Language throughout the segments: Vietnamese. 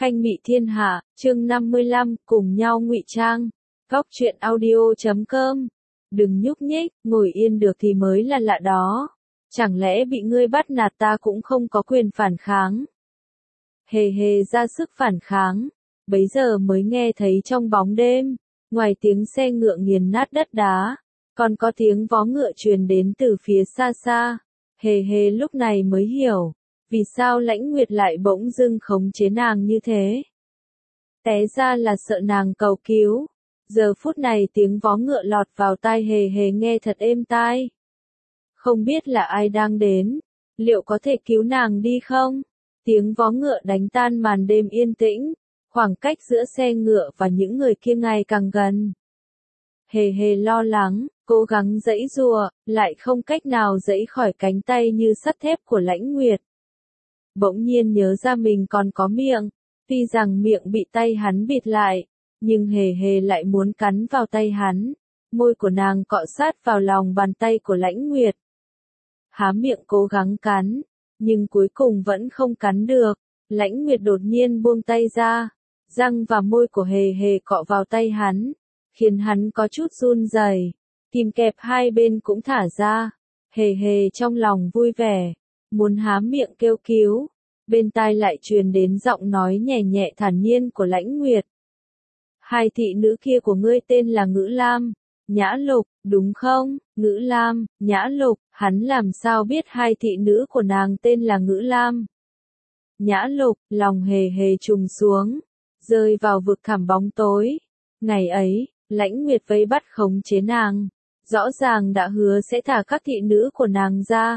Khanh Mị Thiên Hạ, chương 55, cùng nhau ngụy trang. Góc truyện audio.com. Đừng nhúc nhích, ngồi yên được thì mới là lạ đó. Chẳng lẽ bị ngươi bắt nạt ta cũng không có quyền phản kháng? Hề hề ra sức phản kháng. Bấy giờ mới nghe thấy trong bóng đêm, ngoài tiếng xe ngựa nghiền nát đất đá, còn có tiếng vó ngựa truyền đến từ phía xa xa. Hề hề lúc này mới hiểu, vì sao Lãnh Nguyệt lại bỗng dưng khống chế nàng như thế. Té ra là sợ nàng cầu cứu. Giờ phút này tiếng vó ngựa lọt vào tai hề hề nghe thật êm tai. Không biết là ai đang đến, liệu có thể cứu nàng đi không? Tiếng vó ngựa đánh tan màn đêm yên tĩnh, khoảng cách giữa xe ngựa và những người kia ngày càng gần. Hề hề lo lắng, cố gắng giãy giụa, lại không cách nào giãy khỏi cánh tay như sắt thép của Lãnh Nguyệt. Bỗng nhiên nhớ ra mình còn có miệng, tuy rằng miệng bị tay hắn bịt lại, nhưng hề hề lại muốn cắn vào tay hắn. Môi của nàng cọ sát vào lòng bàn tay của Lãnh Nguyệt. Há miệng cố gắng cắn, nhưng cuối cùng vẫn không cắn được. Lãnh Nguyệt đột nhiên buông tay ra, răng và môi của hề hề cọ vào tay hắn, khiến hắn có chút run rẩy. Kìm kẹp hai bên cũng thả ra. Hề hề trong lòng vui vẻ, muốn há miệng kêu cứu. Bên tai lại truyền đến giọng nói nhẹ nhẹ thản nhiên của Lãnh Nguyệt. Hai thị nữ kia của ngươi tên là Ngữ Lam, Nhã Lục, đúng không? Ngữ Lam, Nhã Lục, hắn làm sao biết hai thị nữ của nàng tên là Ngữ Lam? Nhã Lục, lòng hề hề trùng xuống, rơi vào vực thẳm bóng tối. Ngày ấy, Lãnh Nguyệt vây bắt khống chế nàng, rõ ràng đã hứa sẽ thả các thị nữ của nàng ra.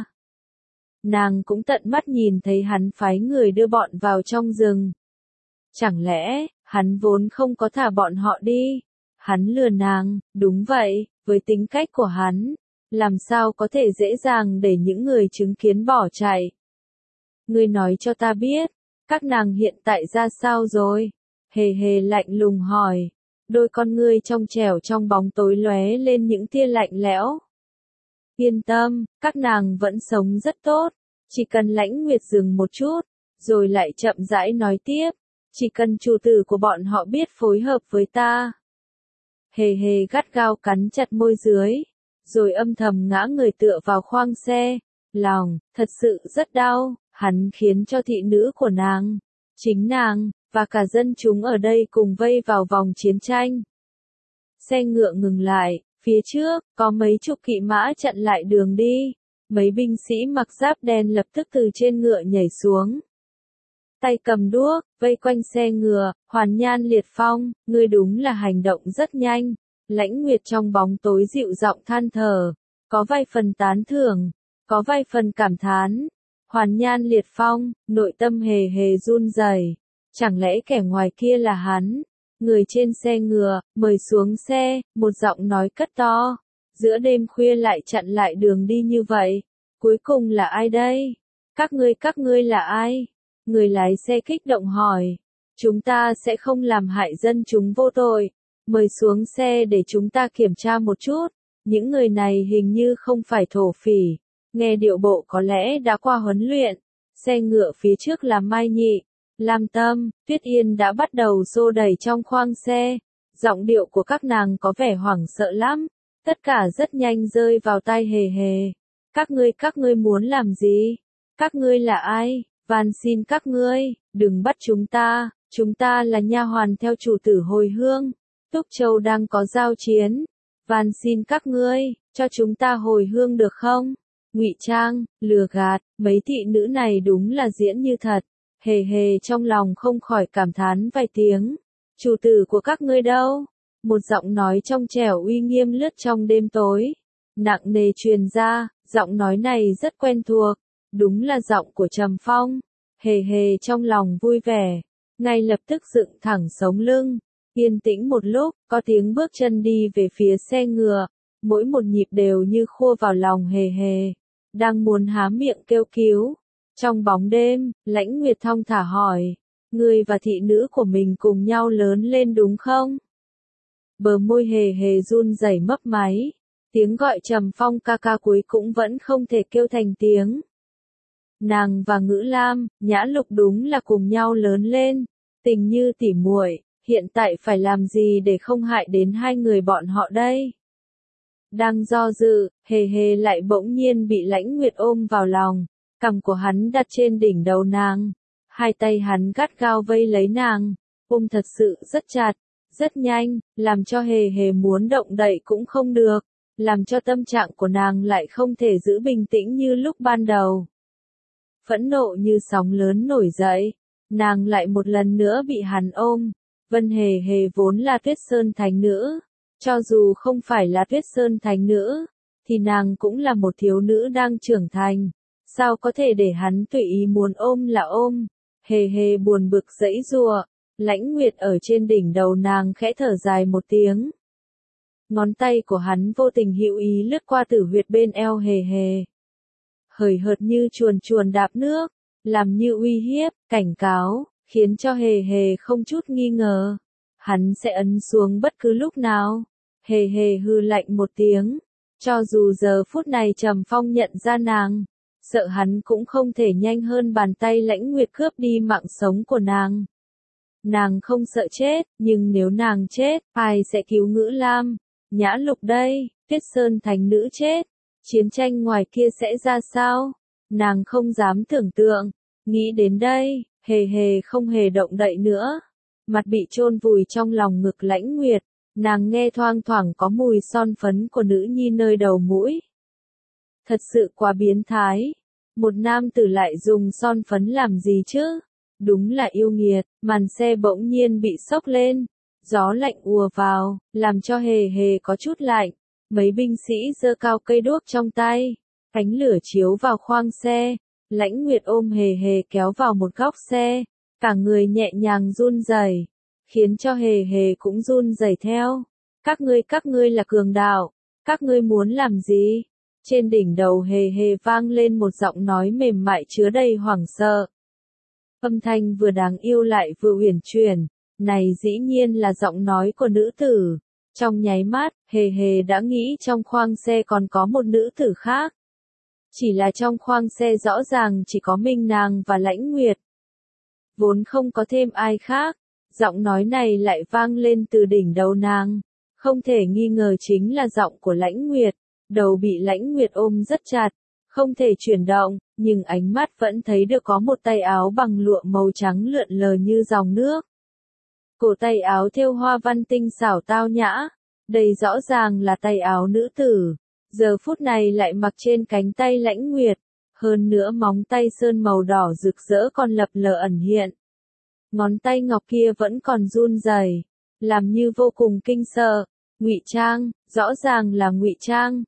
Nàng cũng tận mắt nhìn thấy hắn phái người đưa bọn vào trong rừng. Chẳng lẽ, hắn vốn không có thả bọn họ đi? Hắn lừa nàng, đúng vậy, với tính cách của hắn, làm sao có thể dễ dàng để những người chứng kiến bỏ chạy? Ngươi nói cho ta biết, các nàng hiện tại ra sao rồi? Hề hề lạnh lùng hỏi, đôi con ngươi trong trẻo trong bóng tối lóe lên những tia lạnh lẽo. Yên tâm, các nàng vẫn sống rất tốt, chỉ cần Lãnh Nguyệt dừng một chút, rồi lại chậm rãi nói tiếp, chỉ cần chủ tử của bọn họ biết phối hợp với ta. Hề hề gắt gao cắn chặt môi dưới, rồi âm thầm ngã người tựa vào khoang xe, lòng, thật sự rất đau, hắn khiến cho thị nữ của nàng, chính nàng, và cả dân chúng ở đây cùng vây vào vòng chiến tranh. Xe ngựa ngừng lại, phía trước, có mấy chục kỵ mã chặn lại đường đi, mấy binh sĩ mặc giáp đen lập tức từ trên ngựa nhảy xuống. Tay cầm đuốc, vây quanh xe ngựa, Hoàn Nhan Liệt Phong, ngươi đúng là hành động rất nhanh. Lãnh Nguyệt trong bóng tối dịu giọng than thở, có vài phần tán thưởng, có vài phần cảm thán. Hoàn Nhan Liệt Phong, nội tâm hề hề run rẩy, chẳng lẽ kẻ ngoài kia là hắn? Người trên xe ngựa, mời xuống xe, một giọng nói cất to, giữa đêm khuya lại chặn lại đường đi như vậy, cuối cùng là ai đây? Các ngươi là ai? Người lái xe kích động hỏi, chúng ta sẽ không làm hại dân chúng vô tội, mời xuống xe để chúng ta kiểm tra một chút, những người này hình như không phải thổ phỉ, nghe điệu bộ có lẽ đã qua huấn luyện. Xe ngựa phía trước là Mai Nhị, Lam Tâm, Tuyết Yên đã bắt đầu xô đẩy trong khoang xe, giọng điệu của các nàng có vẻ hoảng sợ lắm, tất cả rất nhanh rơi vào tai hề hề. Các ngươi muốn làm gì? Các ngươi là ai? Van xin các ngươi, đừng bắt chúng ta là nha hoàn theo chủ tử hồi hương, Túc Châu đang có giao chiến, van xin các ngươi, cho chúng ta hồi hương được không? Ngụy trang, lừa gạt, mấy thị nữ này đúng là diễn như thật. Hề hề trong lòng không khỏi cảm thán vài tiếng. Chủ tử của các ngươi đâu? Một giọng nói trong trẻo uy nghiêm lướt trong đêm tối, nặng nề truyền ra, giọng nói này rất quen thuộc, đúng là giọng của Trầm Phong. Hề hề trong lòng vui vẻ, ngay lập tức dựng thẳng sống lưng, yên tĩnh một lúc, có tiếng bước chân đi về phía xe ngựa, mỗi một nhịp đều như khua vào lòng hề hề, đang muốn há miệng kêu cứu. Trong bóng đêm, Lãnh Nguyệt thong thả hỏi, ngươi và thị nữ của mình cùng nhau lớn lên đúng không? Bờ môi hề hề run rẩy mấp máy, tiếng gọi Trầm Phong ca ca cuối cũng vẫn không thể kêu thành tiếng. Nàng và Ngữ Lam, Nhã Lục đúng là cùng nhau lớn lên, Tình như tỉ muội, hiện tại phải làm gì để không hại đến hai người bọn họ đây? Đang do dự, hề hề lại bỗng nhiên bị Lãnh Nguyệt ôm vào lòng, cằm của hắn đặt trên đỉnh đầu nàng. Hai tay hắn gắt gao vây lấy nàng, ôm thật sự rất chặt, rất nhanh, làm cho hề hề muốn động đậy cũng không được, làm cho tâm trạng của nàng lại không thể giữ bình tĩnh như lúc ban đầu. Phẫn nộ như sóng lớn nổi dậy, nàng lại một lần nữa bị hắn ôm. Vân Hề Hề vốn là Tuyết Sơn thánh nữ, cho dù không phải là Tuyết Sơn thánh nữ, thì nàng cũng là một thiếu nữ đang trưởng thành, sao có thể để hắn tùy ý muốn ôm là ôm. Hề Hề buồn bực giãy giụa, Lãnh Nguyệt ở trên đỉnh đầu nàng khẽ thở dài một tiếng. Ngón tay của hắn vô tình hữu ý lướt qua tử huyệt bên eo Hề Hề. Hời hợt như chuồn chuồn đạp nước, làm như uy hiếp, cảnh cáo, khiến cho Hề Hề không chút nghi ngờ. Hắn sẽ ấn xuống bất cứ lúc nào. Hề Hề hừ lạnh một tiếng. Cho dù giờ phút này Trầm Phong nhận ra nàng, sợ hắn cũng không thể nhanh hơn bàn tay Lãnh Nguyệt cướp đi mạng sống của nàng. Nàng không sợ chết, nhưng nếu nàng chết, ai sẽ cứu Ngữ Lam, Nhã Lục đây? Tuyết Sơn thành nữ chết, chiến tranh ngoài kia sẽ ra sao? Nàng không dám tưởng tượng. Nghĩ đến đây, Hề Hề không hề động đậy nữa. Mặt bị chôn vùi trong lòng ngực Lãnh Nguyệt, nàng nghe thoang thoảng có mùi son phấn của nữ nhi nơi đầu mũi. Thật sự quá biến thái. Một nam tử lại dùng son phấn làm gì chứ? Đúng là yêu nghiệt. Màn xe bỗng nhiên bị xốc lên. Gió lạnh ùa vào, làm cho Hề Hề có chút lạnh. Mấy binh sĩ giơ cao cây đuốc trong tay. Ánh lửa chiếu vào khoang xe. Lãnh Nguyệt ôm Hề Hề kéo vào một góc xe. Cả người nhẹ nhàng run rẩy, khiến cho Hề Hề cũng run rẩy theo. Các ngươi là cường đạo. Các ngươi muốn làm gì? Trên đỉnh đầu Hề Hề vang lên một giọng nói mềm mại chứa đầy hoảng sợ. Âm thanh vừa đáng yêu lại vừa uyển chuyển. Này dĩ nhiên là giọng nói của nữ tử. Trong nháy mắt, Hề Hề đã nghĩ trong khoang xe còn có một nữ tử khác. Chỉ là trong khoang xe rõ ràng chỉ có mình nàng và Lãnh Nguyệt. Vốn không có thêm ai khác. Giọng nói này lại vang lên từ đỉnh đầu nàng. Không thể nghi ngờ chính là giọng của Lãnh Nguyệt. Đầu bị Lãnh Nguyệt ôm rất chặt, không thể chuyển động, nhưng ánh mắt vẫn thấy được có một tay áo bằng lụa màu trắng lượn lờ như dòng nước. Cổ tay áo thêu hoa văn tinh xảo tao nhã, đây rõ ràng là tay áo nữ tử, giờ phút này lại mặc trên cánh tay Lãnh Nguyệt, hơn nữa móng tay sơn màu đỏ rực rỡ còn lập lờ ẩn hiện. Ngón tay ngọc kia vẫn còn run rẩy, làm như vô cùng kinh sợ. Ngụy trang, rõ ràng là ngụy trang.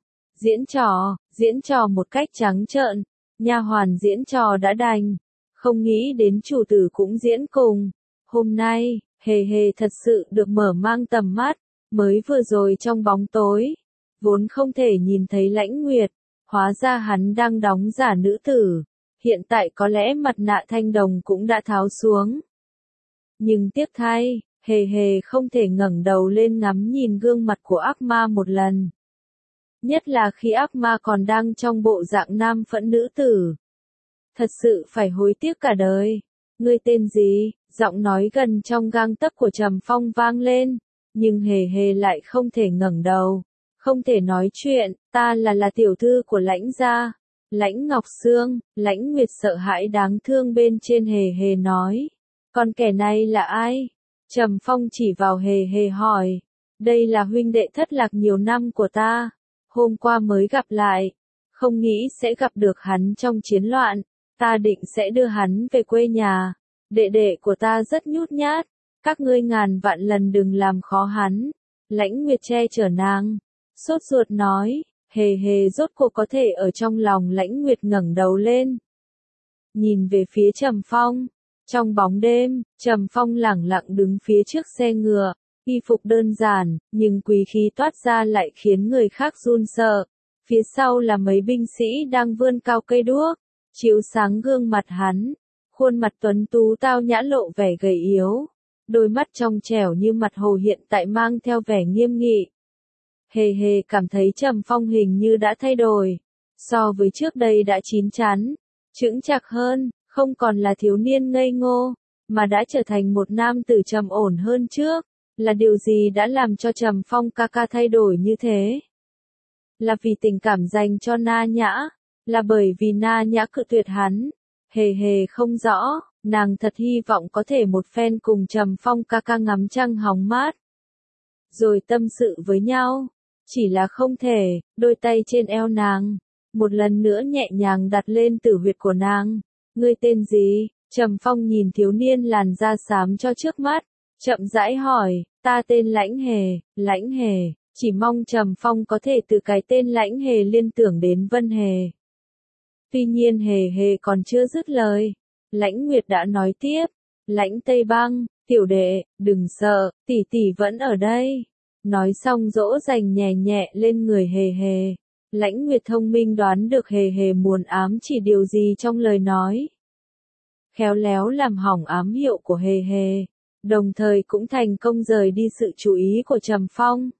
Diễn trò một cách trắng trợn, nha hoàn diễn trò đã đành, không nghĩ đến chủ tử cũng diễn cùng. Hôm nay, Hề Hề thật sự được mở mang tầm mắt, mới vừa rồi trong bóng tối, vốn không thể nhìn thấy Lãnh Nguyệt, hóa ra hắn đang đóng giả nữ tử, hiện tại có lẽ mặt nạ thanh đồng cũng đã tháo xuống. Nhưng tiếc thay, Hề Hề không thể ngẩng đầu lên ngắm nhìn gương mặt của ác ma một lần. Nhất là khi ác ma còn đang trong bộ dạng nam phẫn nữ tử. Thật sự phải hối tiếc cả đời. Ngươi tên gì? Giọng nói gần trong gang tấc của Trầm Phong vang lên. Nhưng Hề Hề lại không thể ngẩng đầu. Không thể nói chuyện. Ta là tiểu thư của Lãnh gia. Lãnh Ngọc Sương. Lãnh Nguyệt sợ hãi đáng thương bên trên Hề Hề nói. Còn kẻ này là ai? Trầm Phong chỉ vào Hề Hề hỏi. Đây là huynh đệ thất lạc nhiều năm của ta. Hôm qua mới gặp lại. Không nghĩ sẽ gặp được hắn trong chiến loạn. Ta định sẽ đưa hắn về quê nhà. Đệ đệ của ta rất nhút nhát. Các ngươi ngàn vạn lần đừng làm khó hắn. Lãnh Nguyệt che chở nàng. Sốt ruột nói. Hề Hề rốt cuộc có thể ở trong lòng Lãnh Nguyệt ngẩng đầu lên. Nhìn về phía Trầm Phong. Trong bóng đêm, Trầm Phong lẳng lặng đứng phía trước xe ngựa. Y phục đơn giản, nhưng quý khí toát ra lại khiến người khác run sợ. Phía sau là mấy binh sĩ đang vươn cao cây đuốc, chiếu sáng gương mặt hắn. Khuôn mặt tuấn tú tao nhã lộ vẻ gầy yếu. Đôi mắt trong trẻo như mặt hồ hiện tại mang theo vẻ nghiêm nghị. Hề Hề cảm thấy Trầm Phong hình như đã thay đổi. So với trước đây đã chín chắn, chững chạc hơn, không còn là thiếu niên ngây ngô. mà đã trở thành một nam tử trầm ổn hơn trước. Là điều gì đã làm cho Trầm Phong ca ca thay đổi như thế? Là vì tình cảm dành cho Na Nhã? Là bởi vì Na Nhã cự tuyệt hắn? Hề hề không rõ, nàng thật hy vọng có thể một phen cùng Trầm Phong ca ca ngắm trăng hóng mát. Rồi tâm sự với nhau. Chỉ là không thể, đôi tay trên eo nàng. Một lần nữa nhẹ nhàng đặt lên tử huyệt của nàng. Ngươi tên gì? Trầm Phong nhìn thiếu niên làn da xám cho trước mắt. Chậm rãi hỏi, ta tên Lãnh Hề, Lãnh Hề. Chỉ mong Trầm Phong có thể từ cái tên Lãnh Hề liên tưởng đến Vân Hề. Tuy nhiên Hề Hề còn chưa dứt lời. Lãnh Nguyệt đã nói tiếp, Lãnh Tây Băng, tiểu đệ, đừng sợ, tỷ tỷ vẫn ở đây. Nói xong dỗ dành nhẹ nhẹ lên người Hề Hề. Lãnh Nguyệt thông minh đoán được Hề Hề muốn ám chỉ điều gì trong lời nói. Khéo léo làm hỏng ám hiệu của Hề Hề. Đồng thời cũng thành công rời đi sự chú ý của Trầm Phong.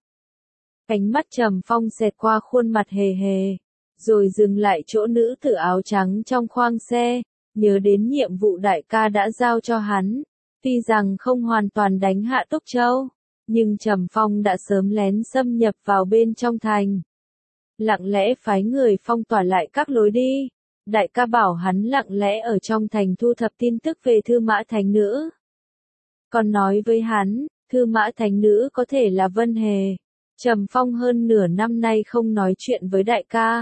Ánh mắt Trầm Phong xẹt qua khuôn mặt Hề Hề, rồi dừng lại chỗ nữ tử áo trắng trong khoang xe, nhớ đến nhiệm vụ đại ca đã giao cho hắn. Tuy rằng không hoàn toàn đánh hạ Túc Châu, nhưng Trầm Phong đã sớm lén xâm nhập vào bên trong thành. Lặng lẽ phái người phong tỏa lại các lối đi. Đại ca bảo hắn lặng lẽ ở trong thành thu thập tin tức về Thư Mã Thánh Nữ. Còn nói với hắn, Thư Mã Thánh Nữ có thể là Vân Hề. Trầm Phong hơn nửa năm nay không nói chuyện với đại ca.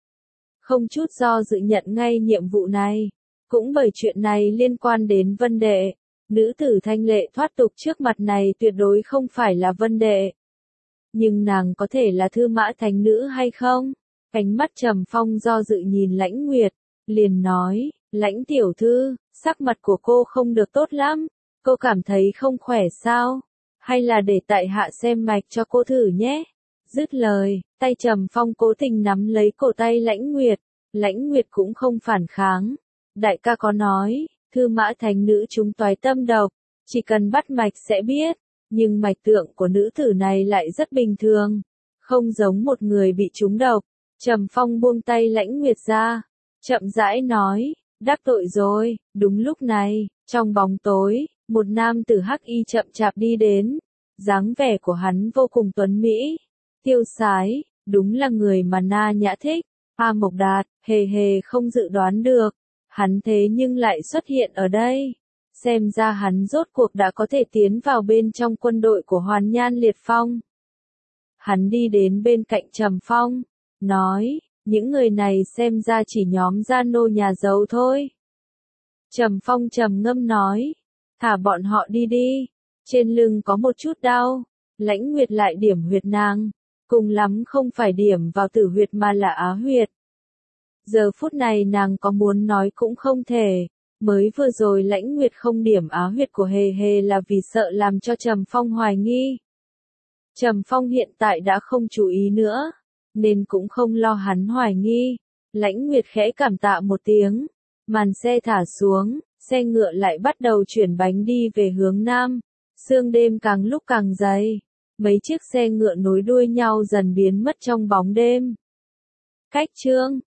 Không chút do dự nhận ngay nhiệm vụ này. Cũng bởi chuyện này liên quan đến Vân Đệ. Nữ tử thanh lệ thoát tục trước mặt này tuyệt đối không phải là Vân Đệ. Nhưng nàng có thể là Thư Mã Thánh Nữ hay không? Ánh mắt Trầm Phong do dự nhìn Lãnh Nguyệt, liền nói, Lãnh tiểu thư, sắc mặt của cô không được tốt lắm. Cô cảm thấy không khỏe sao? Hay là để tại hạ xem mạch cho cô thử nhé? Dứt lời, tay Trầm Phong cố tình nắm lấy cổ tay Lãnh Nguyệt. Lãnh Nguyệt cũng không phản kháng. Đại ca có nói, Thư Mã Thánh Nữ chúng toái tâm độc, chỉ cần bắt mạch sẽ biết. Nhưng mạch tượng của nữ tử này lại rất bình thường, không giống một người bị trúng độc. Trầm Phong buông tay Lãnh Nguyệt ra, chậm rãi nói, đắc tội rồi. Đúng lúc này, trong bóng tối, một nam tử hắc y chậm chạp đi đến. Dáng vẻ của hắn vô cùng tuấn mỹ, tiêu sái, đúng là người mà Na Nhã thích. A Mộc Đạt, Hề Hề không dự đoán được, hắn thế nhưng lại xuất hiện ở đây. Xem ra hắn rốt cuộc đã có thể tiến vào bên trong quân đội của Hoàn Nhan Liệt Phong. Hắn đi đến bên cạnh Trầm Phong, nói, những người này xem ra chỉ nhóm gia nô nhà giàu thôi. Trầm Phong trầm ngâm nói, thả bọn họ đi đi, trên lưng có một chút đau. Lãnh Nguyệt lại điểm huyệt nàng, cùng lắm không phải điểm vào tử huyệt mà là á huyệt. Giờ phút này nàng có muốn nói cũng không thể. Mới vừa rồi Lãnh Nguyệt không điểm á huyệt của Hề Hề là vì sợ làm cho Trầm Phong hoài nghi. Trầm Phong hiện tại đã không chú ý nữa, nên cũng không lo hắn hoài nghi. Lãnh Nguyệt khẽ cảm tạ một tiếng, màn xe thả xuống, xe ngựa lại bắt đầu chuyển bánh đi về hướng nam. Sương đêm càng lúc càng dày, mấy chiếc xe ngựa nối đuôi nhau dần biến mất trong bóng đêm. Cách chương